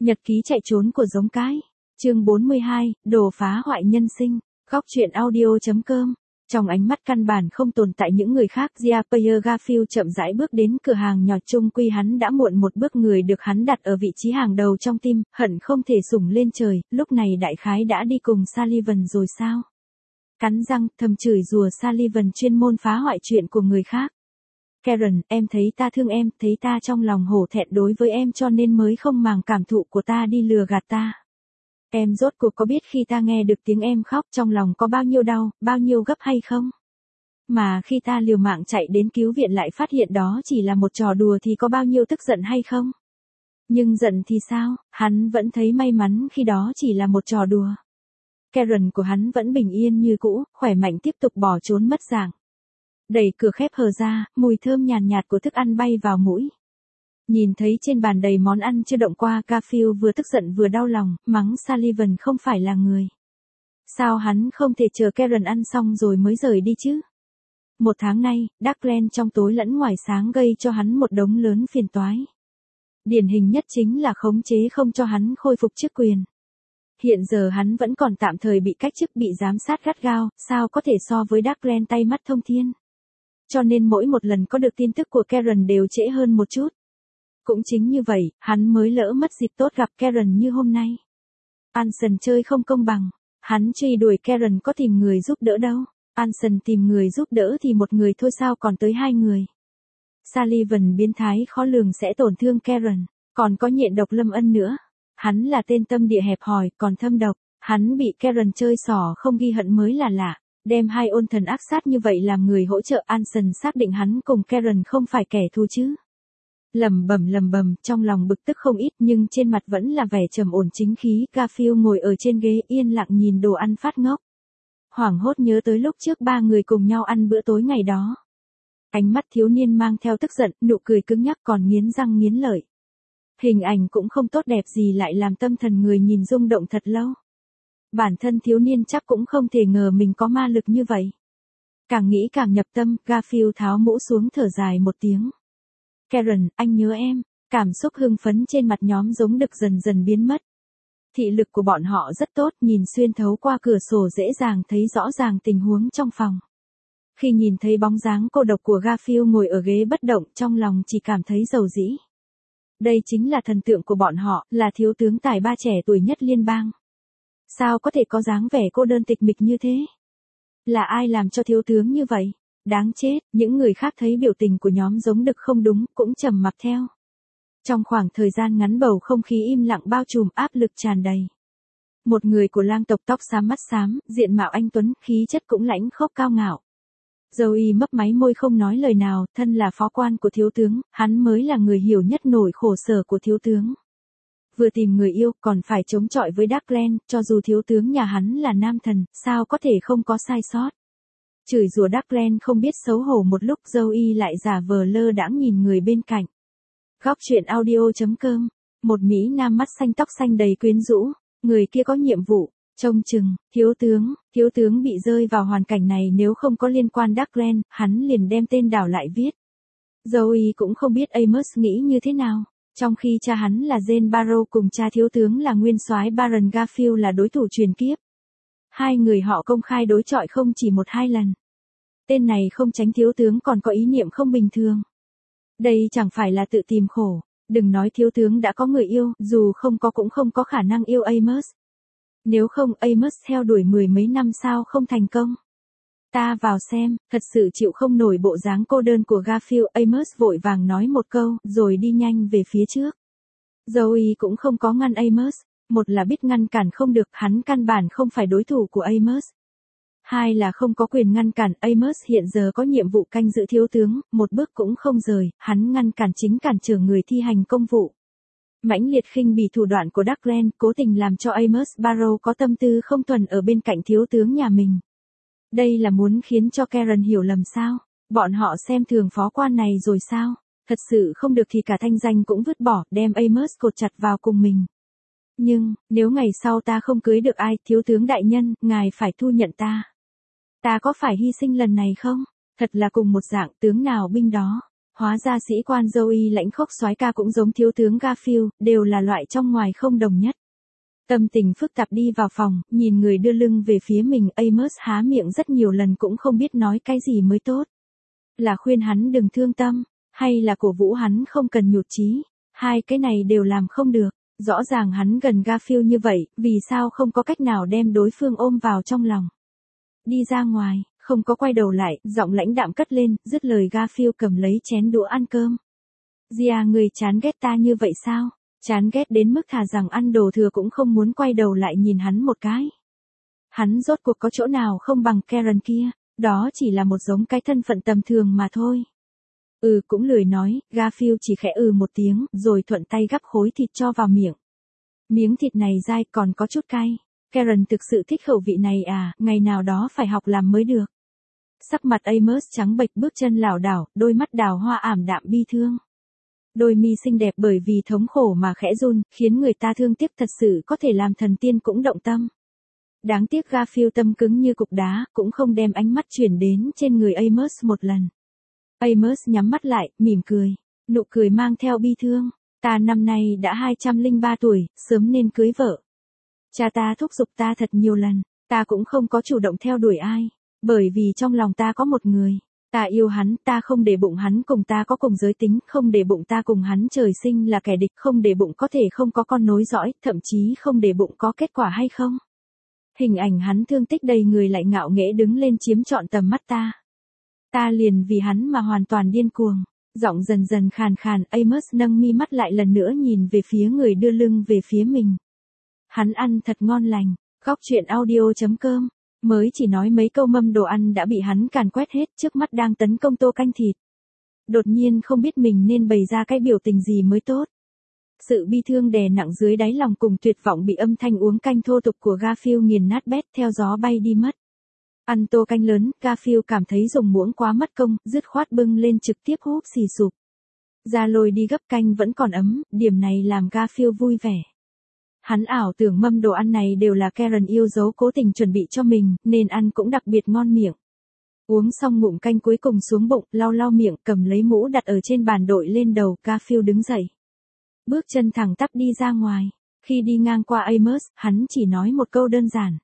Nhật ký chạy trốn của giống cái. Chương 42, đồ phá hoại nhân sinh. Góc truyện audio.com. Trong ánh mắt căn bản không tồn tại những người khác, Pierre Garfield chậm rãi bước đến cửa hàng nhỏ. Chung quy hắn đã muộn một bước, người được hắn đặt ở vị trí hàng đầu trong tim, hận không thể sủng lên trời, lúc này đại khái đã đi cùng Sullivan rồi sao? Cắn răng, thầm chửi rủa Sullivan chuyên môn phá hoại chuyện của người khác. Karen, em thấy ta thương em, thấy ta trong lòng hổ thẹn đối với em cho nên mới không màng cảm thụ của ta đi lừa gạt ta. Em rốt cuộc có biết khi ta nghe được tiếng em khóc trong lòng có bao nhiêu đau, bao nhiêu gấp hay không? Mà khi ta liều mạng chạy đến cứu viện lại phát hiện đó chỉ là một trò đùa thì có bao nhiêu tức giận hay không? Nhưng giận thì sao, hắn vẫn thấy may mắn khi đó chỉ là một trò đùa. Karen của hắn vẫn bình yên như cũ, khỏe mạnh tiếp tục bỏ trốn mất dạng. Đẩy cửa khép hờ ra, mùi thơm nhàn nhạt của thức ăn bay vào mũi. Nhìn thấy trên bàn đầy món ăn chưa động qua, Garfield vừa tức giận vừa đau lòng, mắng Sullivan không phải là người. Sao hắn không thể chờ Karen ăn xong rồi mới rời đi chứ? Một tháng nay, Darkland trong tối lẫn ngoài sáng gây cho hắn một đống lớn phiền toái. Điển hình nhất chính là khống chế không cho hắn khôi phục chức quyền. Hiện giờ hắn vẫn còn tạm thời bị cách chức, bị giám sát gắt gao, sao có thể so với Darkland tay mắt thông thiên. Cho nên mỗi một lần có được tin tức của Karen đều trễ hơn một chút. Cũng chính như vậy, hắn mới lỡ mất dịp tốt gặp Karen như hôm nay. Anson chơi không công bằng. Hắn truy đuổi Karen có tìm người giúp đỡ đâu. Anson tìm người giúp đỡ thì một người thôi sao còn tới hai người. Sullivan biến thái khó lường sẽ tổn thương Karen. Còn có nhện độc Lâm Ân nữa. Hắn là tên tâm địa hẹp hòi, còn thâm độc. Hắn bị Karen chơi xỏ không ghi hận mới là lạ. Đem hai ôn thần ác sát như vậy làm người hỗ trợ, Anson xác định hắn cùng Karen không phải kẻ thù chứ. Lầm bầm, trong lòng bực tức không ít nhưng trên mặt vẫn là vẻ trầm ổn chính khí. Garfield ngồi ở trên ghế yên lặng nhìn đồ ăn phát ngốc. Hoảng hốt nhớ tới lúc trước ba người cùng nhau ăn bữa tối ngày đó. Ánh mắt thiếu niên mang theo tức giận, nụ cười cứng nhắc còn nghiến răng nghiến lợi. Hình ảnh cũng không tốt đẹp gì lại làm tâm thần người nhìn rung động thật lâu. Bản thân thiếu niên chắc cũng không thể ngờ mình có ma lực như vậy. Càng nghĩ càng nhập tâm, Garfield tháo mũ xuống thở dài một tiếng. Karen, anh nhớ em. Cảm xúc hưng phấn trên mặt nhóm giống đực dần dần biến mất. Thị lực của bọn họ rất tốt, nhìn xuyên thấu qua cửa sổ dễ dàng thấy rõ ràng tình huống trong phòng. Khi nhìn thấy bóng dáng cô độc của Garfield ngồi ở ghế bất động, trong lòng chỉ cảm thấy dầu dĩ. Đây chính là thần tượng của bọn họ, là thiếu tướng tài ba trẻ tuổi nhất liên bang. Sao có thể có dáng vẻ cô đơn tịch mịch như thế? Là ai làm cho thiếu tướng như vậy? Đáng chết, những người khác thấy biểu tình của nhóm giống đực không đúng, cũng trầm mặc theo. Trong khoảng thời gian ngắn bầu không khí im lặng bao trùm, áp lực tràn đầy. Một người của lang tộc tóc xám mắt xám, diện mạo anh tuấn, khí chất cũng lãnh khốc cao ngạo. Joey mấp máy môi không nói lời nào, thân là phó quan của thiếu tướng, hắn mới là người hiểu nhất nỗi khổ sở của thiếu tướng. Vừa tìm người yêu, còn phải chống chọi với Darkland, cho dù thiếu tướng nhà hắn là nam thần, sao có thể không có sai sót. Chửi rủa Darkland không biết xấu hổ một lúc, Joey lại giả vờ lơ đãng nhìn người bên cạnh. Góc truyện audio.com. Một Mỹ Nam mắt xanh tóc xanh đầy quyến rũ. Người kia có nhiệm vụ, trông chừng, thiếu tướng bị rơi vào hoàn cảnh này, nếu không có liên quan Darkland, hắn liền đem tên đảo lại viết. Joey cũng không biết Amos nghĩ như thế nào. Trong khi cha hắn là Jane Barrow cùng cha thiếu tướng là nguyên soái Baron Garfield là đối thủ truyền kiếp. Hai người họ công khai đối chọi không chỉ một hai lần. Tên này không tránh thiếu tướng còn có ý niệm không bình thường. Đây chẳng phải là tự tìm khổ. Đừng nói thiếu tướng đã có người yêu, dù không có cũng không có khả năng yêu Amos. Nếu không Amos theo đuổi mười mấy năm sao không thành công. Ta vào xem, thật sự chịu không nổi bộ dáng cô đơn của Garfield. Amos vội vàng nói một câu, rồi đi nhanh về phía trước. Joey cũng không có ngăn Amos. Một là biết ngăn cản không được, hắn căn bản không phải đối thủ của Amos. Hai là không có quyền ngăn cản, Amos hiện giờ có nhiệm vụ canh giữ thiếu tướng, một bước cũng không rời, hắn ngăn cản chính cản trở người thi hành công vụ. Mãnh liệt khinh bỉ thủ đoạn của Darkland, cố tình làm cho Amos Barrow có tâm tư không thuần ở bên cạnh thiếu tướng nhà mình. Đây là muốn khiến cho Karen hiểu lầm sao? Bọn họ xem thường phó quan này rồi sao? Thật sự không được thì cả thanh danh cũng vứt bỏ, đem Amos cột chặt vào cùng mình. Nhưng, nếu ngày sau ta không cưới được ai, thiếu tướng đại nhân, ngài phải thu nhận ta. Ta có phải hy sinh lần này không? Thật là cùng một dạng, tướng nào binh đó. Hóa ra sĩ quan Joey lãnh khốc soái ca cũng giống thiếu tướng Garfield, đều là loại trong ngoài không đồng nhất. Tâm tình phức tạp đi vào phòng, nhìn người đưa lưng về phía mình, Amos há miệng rất nhiều lần cũng không biết nói cái gì mới tốt. Là khuyên hắn đừng thương tâm, hay là cổ vũ hắn không cần nhụt chí, hai cái này đều làm không được. Rõ ràng hắn gần Garfield như vậy, vì sao không có cách nào đem đối phương ôm vào trong lòng. Đi ra ngoài, không có quay đầu lại, giọng lãnh đạm cất lên, dứt lời Garfield cầm lấy chén đũa ăn cơm. Gia, người chán ghét ta như vậy sao? Chán ghét đến mức thà rằng ăn đồ thừa cũng không muốn quay đầu lại nhìn hắn một cái. Hắn rốt cuộc có chỗ nào không bằng Karen kia, đó chỉ là một giống cái thân phận tầm thường mà thôi. Cũng lười nói, Garfield chỉ khẽ một tiếng, rồi thuận tay gắp khối thịt cho vào miệng. Miếng thịt này dai còn có chút cay. Karen thực sự thích khẩu vị này à, ngày nào đó phải học làm mới được. Sắc mặt Amos trắng bệch, bước chân lảo đảo, đôi mắt đào hoa ảm đạm bi thương. Đôi mi xinh đẹp bởi vì thống khổ mà khẽ run, khiến người ta thương tiếc, thật sự có thể làm thần tiên cũng động tâm. Đáng tiếc Garfield tâm cứng như cục đá, cũng không đem ánh mắt chuyển đến trên người Amos một lần. Amos nhắm mắt lại, mỉm cười. Nụ cười mang theo bi thương. Ta năm nay đã 203 tuổi, sớm nên cưới vợ. Cha ta thúc giục ta thật nhiều lần, ta cũng không có chủ động theo đuổi ai. Bởi vì trong lòng ta có một người. Ta yêu hắn, ta không để bụng hắn cùng ta có cùng giới tính, không để bụng ta cùng hắn trời sinh là kẻ địch, không để bụng có thể không có con nối dõi, thậm chí không để bụng có kết quả hay không. Hình ảnh hắn thương tích đầy người lại ngạo nghễ đứng lên chiếm trọn tầm mắt ta. Ta liền vì hắn mà hoàn toàn điên cuồng. Giọng dần dần khàn khàn, Amos nâng mi mắt lại lần nữa nhìn về phía người đưa lưng về phía mình. Hắn ăn thật ngon lành. Góc truyện audio.com. Mới chỉ nói mấy câu mâm đồ ăn đã bị hắn càn quét hết, trước mắt đang tấn công tô canh thịt. Đột nhiên không biết mình nên bày ra cái biểu tình gì mới tốt. Sự bi thương đè nặng dưới đáy lòng cùng tuyệt vọng bị âm thanh uống canh thô tục của Garfield nghiền nát bét theo gió bay đi mất. Ăn tô canh lớn, Garfield cảm thấy dùng muỗng quá mất công, dứt khoát bưng lên trực tiếp húp xì sụp. Ra lôi đi gấp canh vẫn còn ấm, điểm này làm Garfield vui vẻ. Hắn ảo tưởng mâm đồ ăn này đều là Karen yêu dấu cố tình chuẩn bị cho mình, nên ăn cũng đặc biệt ngon miệng. Uống xong ngụm canh cuối cùng xuống bụng, lau lau miệng, cầm lấy mũ đặt ở trên bàn đội lên đầu, Garfield đứng dậy. Bước chân thẳng tắp đi ra ngoài. Khi đi ngang qua Amos, hắn chỉ nói một câu đơn giản.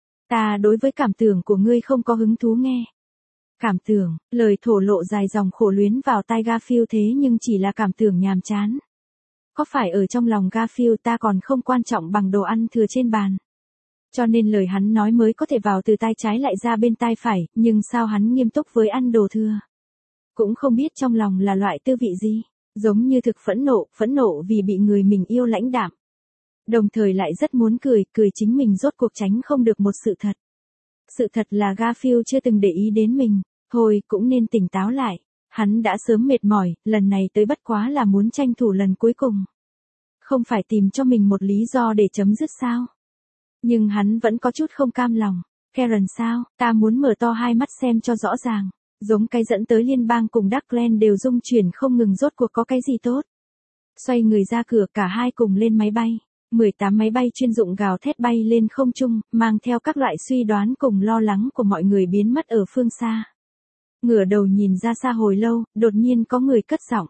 Ta đối với cảm tưởng của ngươi không có hứng thú nghe. Cảm tưởng, lời thổ lộ dài dòng khổ luyến vào tai Garfield thế nhưng chỉ là cảm tưởng nhàm chán. Có phải ở trong lòng Garfield ta còn không quan trọng bằng đồ ăn thừa trên bàn. Cho nên lời hắn nói mới có thể vào từ tai trái lại ra bên tai phải, nhưng sao hắn nghiêm túc với ăn đồ thừa. Cũng không biết trong lòng là loại tư vị gì, giống như thực phẫn nộ vì bị người mình yêu lãnh đạm. Đồng thời lại rất muốn cười chính mình rốt cuộc tránh không được một sự thật. Sự thật là Garfield chưa từng để ý đến mình, thôi cũng nên tỉnh táo lại. Hắn đã sớm mệt mỏi, lần này tới bất quá là muốn tranh thủ lần cuối cùng. Không phải tìm cho mình một lý do để chấm dứt sao? Nhưng hắn vẫn có chút không cam lòng. Karen sao, ta muốn mở to hai mắt xem cho rõ ràng. Giống cái dẫn tới liên bang cùng Darkland đều rung chuyển không ngừng, rốt cuộc có cái gì tốt. Xoay người ra cửa, cả hai cùng lên máy bay. 18 máy bay chuyên dụng gào thét bay lên không trung, mang theo các loại suy đoán cùng lo lắng của mọi người biến mất ở phương xa. Ngửa đầu nhìn ra xa hồi lâu, đột nhiên có người cất giọng.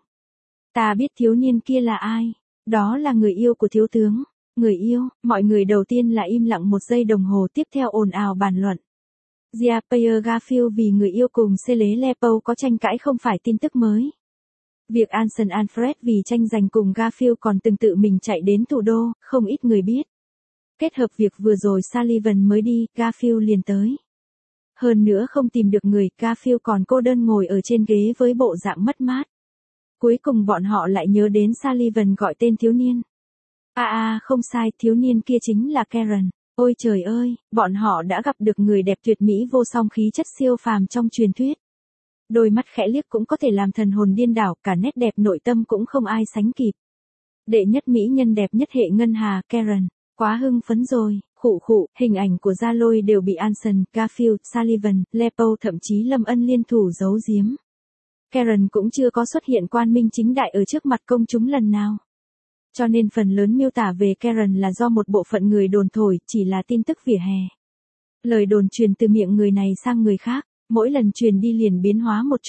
Ta biết thiếu niên kia là ai. Đó là người yêu của thiếu tướng. Người yêu, mọi người đầu tiên là im lặng một giây đồng hồ, tiếp theo ồn ào bàn luận. Pierre Garfield vì người yêu cùng Shelley Lepo có tranh cãi không phải tin tức mới. Việc Anson Alfred vì tranh giành cùng Garfield còn từng tự mình chạy đến thủ đô, không ít người biết. Kết hợp việc vừa rồi Sullivan mới đi, Garfield liền tới. Hơn nữa không tìm được người, Garfield còn cô đơn ngồi ở trên ghế với bộ dạng mất mát. Cuối cùng bọn họ lại nhớ đến Sullivan gọi tên thiếu niên. Không sai, thiếu niên kia chính là Karen. Ôi trời ơi, bọn họ đã gặp được người đẹp tuyệt mỹ vô song, khí chất siêu phàm trong truyền thuyết. Đôi mắt khẽ liếc cũng có thể làm thần hồn điên đảo, cả nét đẹp nội tâm cũng không ai sánh kịp. Đệ nhất mỹ nhân đẹp nhất hệ ngân hà, Karen. Quá hưng phấn rồi, hình ảnh của Gia Lôi đều bị Anson, Garfield, Sullivan, Lepo thậm chí Lâm Ân liên thủ giấu giếm. Karen cũng chưa có xuất hiện quang minh chính đại ở trước mặt công chúng lần nào. Cho nên phần lớn miêu tả về Karen là do một bộ phận người đồn thổi, chỉ là tin tức vỉa hè. Lời đồn truyền từ miệng người này sang người khác, mỗi lần truyền đi liền biến hóa một chút.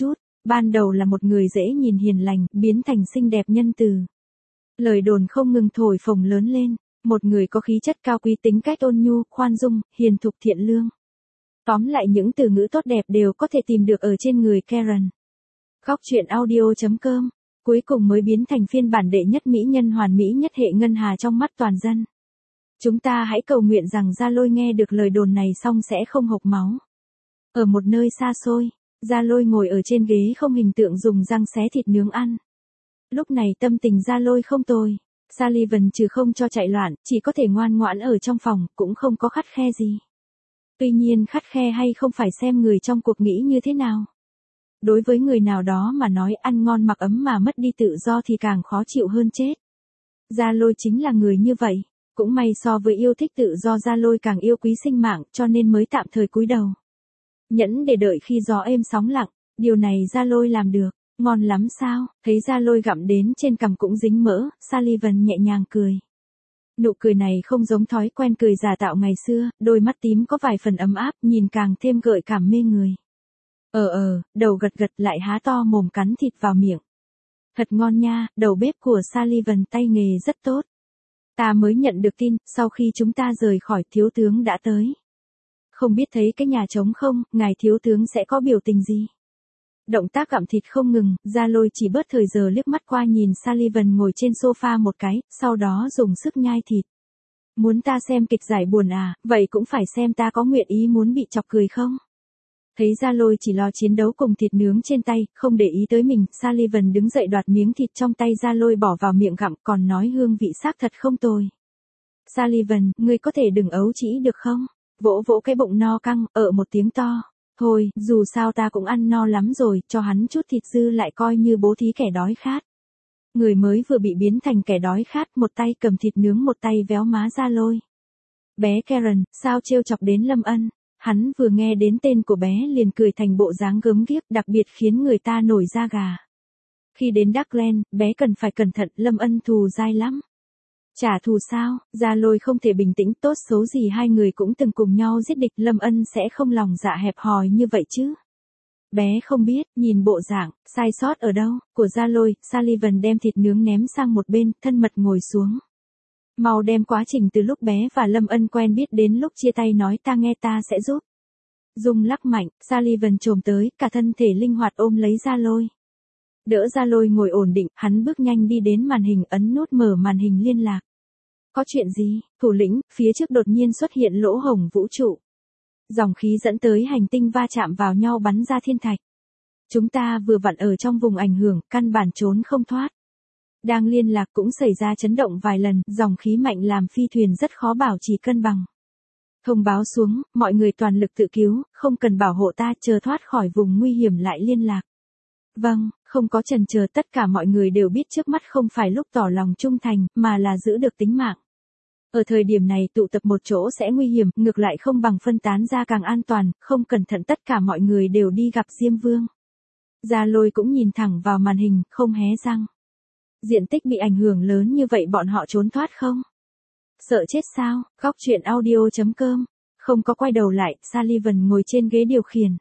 Ban đầu là một người dễ nhìn hiền lành, biến thành xinh đẹp nhân từ. Lời đồn không ngừng thổi phồng lớn lên, một người có khí chất cao quý, tính cách ôn nhu, khoan dung, hiền thục, thiện lương. Tóm lại những từ ngữ tốt đẹp đều có thể tìm được ở trên người Karen. Góc truyện audio.com, cuối cùng mới biến thành phiên bản đệ nhất mỹ nhân hoàn mỹ nhất hệ ngân hà trong mắt toàn dân. Chúng ta hãy cầu nguyện rằng Gia Lôi nghe được lời đồn này xong sẽ không hộc máu. Ở một nơi xa xôi, Gia Lôi ngồi ở trên ghế không hình tượng dùng răng xé thịt nướng ăn. Lúc này tâm tình Gia Lôi không tồi. Sullivan trừ không cho chạy loạn, chỉ có thể ngoan ngoãn ở trong phòng, cũng không có khắt khe gì. Tuy nhiên khắt khe hay không phải xem người trong cuộc nghĩ như thế nào. Đối với người nào đó mà nói ăn ngon mặc ấm mà mất đi tự do thì càng khó chịu hơn chết. Gia Lôi chính là người như vậy. Cũng may so với yêu thích tự do, Gia Lôi càng yêu quý sinh mạng, cho nên mới tạm thời cúi đầu. Nhẫn để đợi khi gió êm sóng lặng, điều này Gia Lôi làm được. Ngon lắm sao? Thấy Gia Lôi gặm đến trên cằm cũng dính mỡ, Sullivan nhẹ nhàng cười. Nụ cười này không giống thói quen cười giả tạo ngày xưa, đôi mắt tím có vài phần ấm áp, nhìn càng thêm gợi cảm mê người. Đầu gật gật lại há to mồm cắn thịt vào miệng. Thật ngon nha, đầu bếp của Sullivan tay nghề rất tốt. Ta mới nhận được tin, sau khi chúng ta rời khỏi thiếu tướng đã tới. Không biết thấy cái nhà trống không, ngài thiếu tướng sẽ có biểu tình gì? Động tác gặm thịt không ngừng, Gia Lôi chỉ bớt thời giờ liếc mắt qua nhìn Sullivan ngồi trên sofa một cái, sau đó dùng sức nhai thịt. Muốn ta xem kịch giải buồn à, vậy cũng phải xem ta có nguyện ý muốn bị chọc cười không? Thấy Gia Lôi chỉ lo chiến đấu cùng thịt nướng trên tay, không để ý tới mình, Sullivan đứng dậy đoạt miếng thịt trong tay Gia Lôi bỏ vào miệng gặm, còn nói hương vị xác thật không tồi. Sullivan, ngươi có thể đừng ấu trĩ được không? Vỗ vỗ cái bụng no căng, một tiếng to. Thôi, dù sao ta cũng ăn no lắm rồi, cho hắn chút thịt dư lại coi như bố thí kẻ đói khát. Người mới vừa bị biến thành kẻ đói khát, một tay cầm thịt nướng một tay véo má Gia Lôi. Bé Karen, sao trêu chọc đến Lâm Ân? Hắn vừa nghe đến tên của bé liền cười thành bộ dáng gớm ghiếc, đặc biệt khiến người ta nổi da gà. Khi đến Darkland, bé cần phải cẩn thận, Lâm Ân thù dai lắm. Trả thù sao? Gia Lôi không thể bình tĩnh, tốt xấu gì hai người cũng từng cùng nhau giết địch, Lâm Ân sẽ không lòng dạ hẹp hòi như vậy chứ. Bé không biết, nhìn bộ dạng, sai sót ở đâu, của Gia Lôi, Sullivan đem thịt nướng ném sang một bên, thân mật ngồi xuống. Mau đem quá trình từ lúc bé và Lâm Ân quen biết đến lúc chia tay nói ta nghe, ta sẽ giúp. Dung lắc mạnh, Sullivan chồm tới, cả thân thể linh hoạt ôm lấy Gia Lôi. Đỡ Gia Lôi ngồi ổn định, hắn bước nhanh đi đến màn hình, ấn nút mở màn hình liên lạc. Có chuyện gì? Thủ lĩnh, phía trước đột nhiên xuất hiện lỗ hổng vũ trụ. Dòng khí dẫn tới hành tinh va chạm vào nhau bắn ra thiên thạch. Chúng ta vừa vặn ở trong vùng ảnh hưởng, căn bản trốn không thoát. Đang liên lạc cũng xảy ra chấn động vài lần, dòng khí mạnh làm phi thuyền rất khó bảo trì cân bằng. Thông báo xuống, mọi người toàn lực tự cứu, không cần bảo hộ ta, chờ thoát khỏi vùng nguy hiểm lại liên lạc. Vâng, không có chần chờ, tất cả mọi người đều biết trước mắt không phải lúc tỏ lòng trung thành, mà là giữ được tính mạng. Ở thời điểm này tụ tập một chỗ sẽ nguy hiểm, ngược lại không bằng phân tán ra càng an toàn, không cẩn thận tất cả mọi người đều đi gặp Diêm Vương. Gia Lôi cũng nhìn thẳng vào màn hình, không hé răng. Diện tích bị ảnh hưởng lớn như vậy bọn họ trốn thoát không? Sợ chết sao? Góc truyện audio.com. Không có quay đầu lại, Sullivan ngồi trên ghế điều khiển.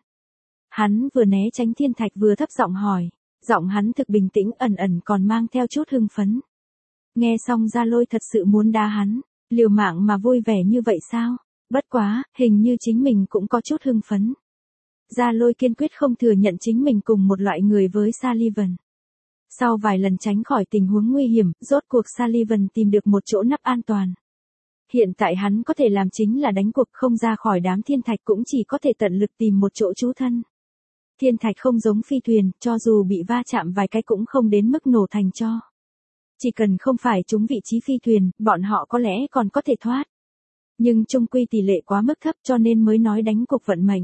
Hắn vừa né tránh thiên thạch vừa thấp giọng hỏi. Giọng hắn thực bình tĩnh, ẩn ẩn còn mang theo chút hưng phấn. Nghe xong Gia Lôi thật sự muốn đá hắn. Liều mạng mà vui vẻ như vậy sao? Bất quá, hình như chính mình cũng có chút hưng phấn. Gia Lôi kiên quyết không thừa nhận chính mình cùng một loại người với Sullivan. Sau vài lần tránh khỏi tình huống nguy hiểm, rốt cuộc Sullivan tìm được một chỗ nấp an toàn. Hiện tại hắn có thể làm chính là đánh cuộc, không ra khỏi đám thiên thạch, cũng chỉ có thể tận lực tìm một chỗ trú thân. Thiên thạch không giống phi thuyền, cho dù bị va chạm vài cái cũng không đến mức nổ thành tro. Chỉ cần không phải trúng vị trí phi thuyền, bọn họ có lẽ còn có thể thoát. Nhưng chung quy tỷ lệ quá mức thấp, cho nên mới nói đánh cuộc vận mệnh.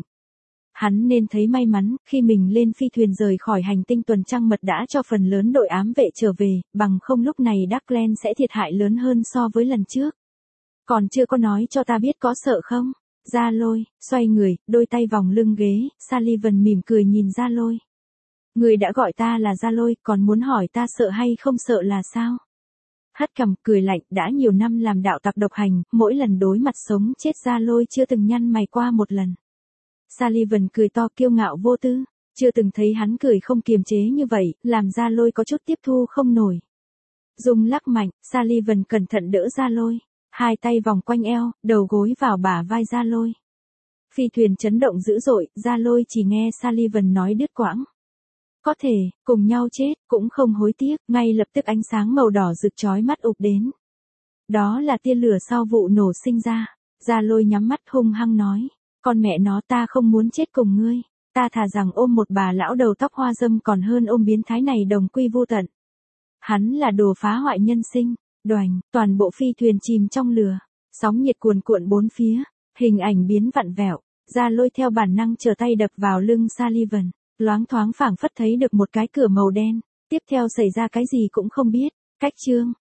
Hắn nên thấy may mắn, khi mình lên phi thuyền rời khỏi hành tinh tuần trăng mật đã cho phần lớn đội ám vệ trở về, bằng không lúc này Darkland sẽ thiệt hại lớn hơn so với lần trước. Còn chưa có nói cho ta biết có sợ không? Gia Lôi, xoay người, đôi tay vòng lưng ghế, Sullivan mỉm cười nhìn Gia Lôi. Người đã gọi ta là Gia Lôi, còn muốn hỏi ta sợ hay không sợ là sao? Hất cằm, cười lạnh, đã nhiều năm làm đạo tặc độc hành, mỗi lần đối mặt sống chết Gia Lôi chưa từng nhăn mày qua một lần. Sullivan cười to kiêu ngạo vô tư. Chưa từng thấy hắn cười không kiềm chế như vậy, làm Gia Lôi có chút tiếp thu không nổi. Dung lắc mạnh, Sullivan cẩn thận đỡ Gia Lôi, hai tay vòng quanh eo, đầu gối vào bả vai Gia Lôi. Phi thuyền chấn động dữ dội, Gia Lôi chỉ nghe Sullivan nói đứt quãng. Có thể, cùng nhau chết, cũng không hối tiếc, ngay lập tức ánh sáng màu đỏ rực chói mắt ụp đến. Đó là tia lửa sau vụ nổ sinh ra. Gia Lôi nhắm mắt hung hăng nói, con mẹ nó, ta không muốn chết cùng ngươi, ta thà rằng ôm một bà lão đầu tóc hoa dâm còn hơn ôm biến thái này đồng quy vô tận. Hắn là đồ phá hoại nhân sinh. Đoành, toàn bộ phi thuyền chìm trong lửa, sóng nhiệt cuồn cuộn bốn phía, hình ảnh biến vặn vẹo. Gia Lôi theo bản năng trở tay đập vào lưng Sullivan, loáng thoáng phảng phất thấy được một cái cửa màu đen. Tiếp theo xảy ra cái gì cũng không biết. Cách chương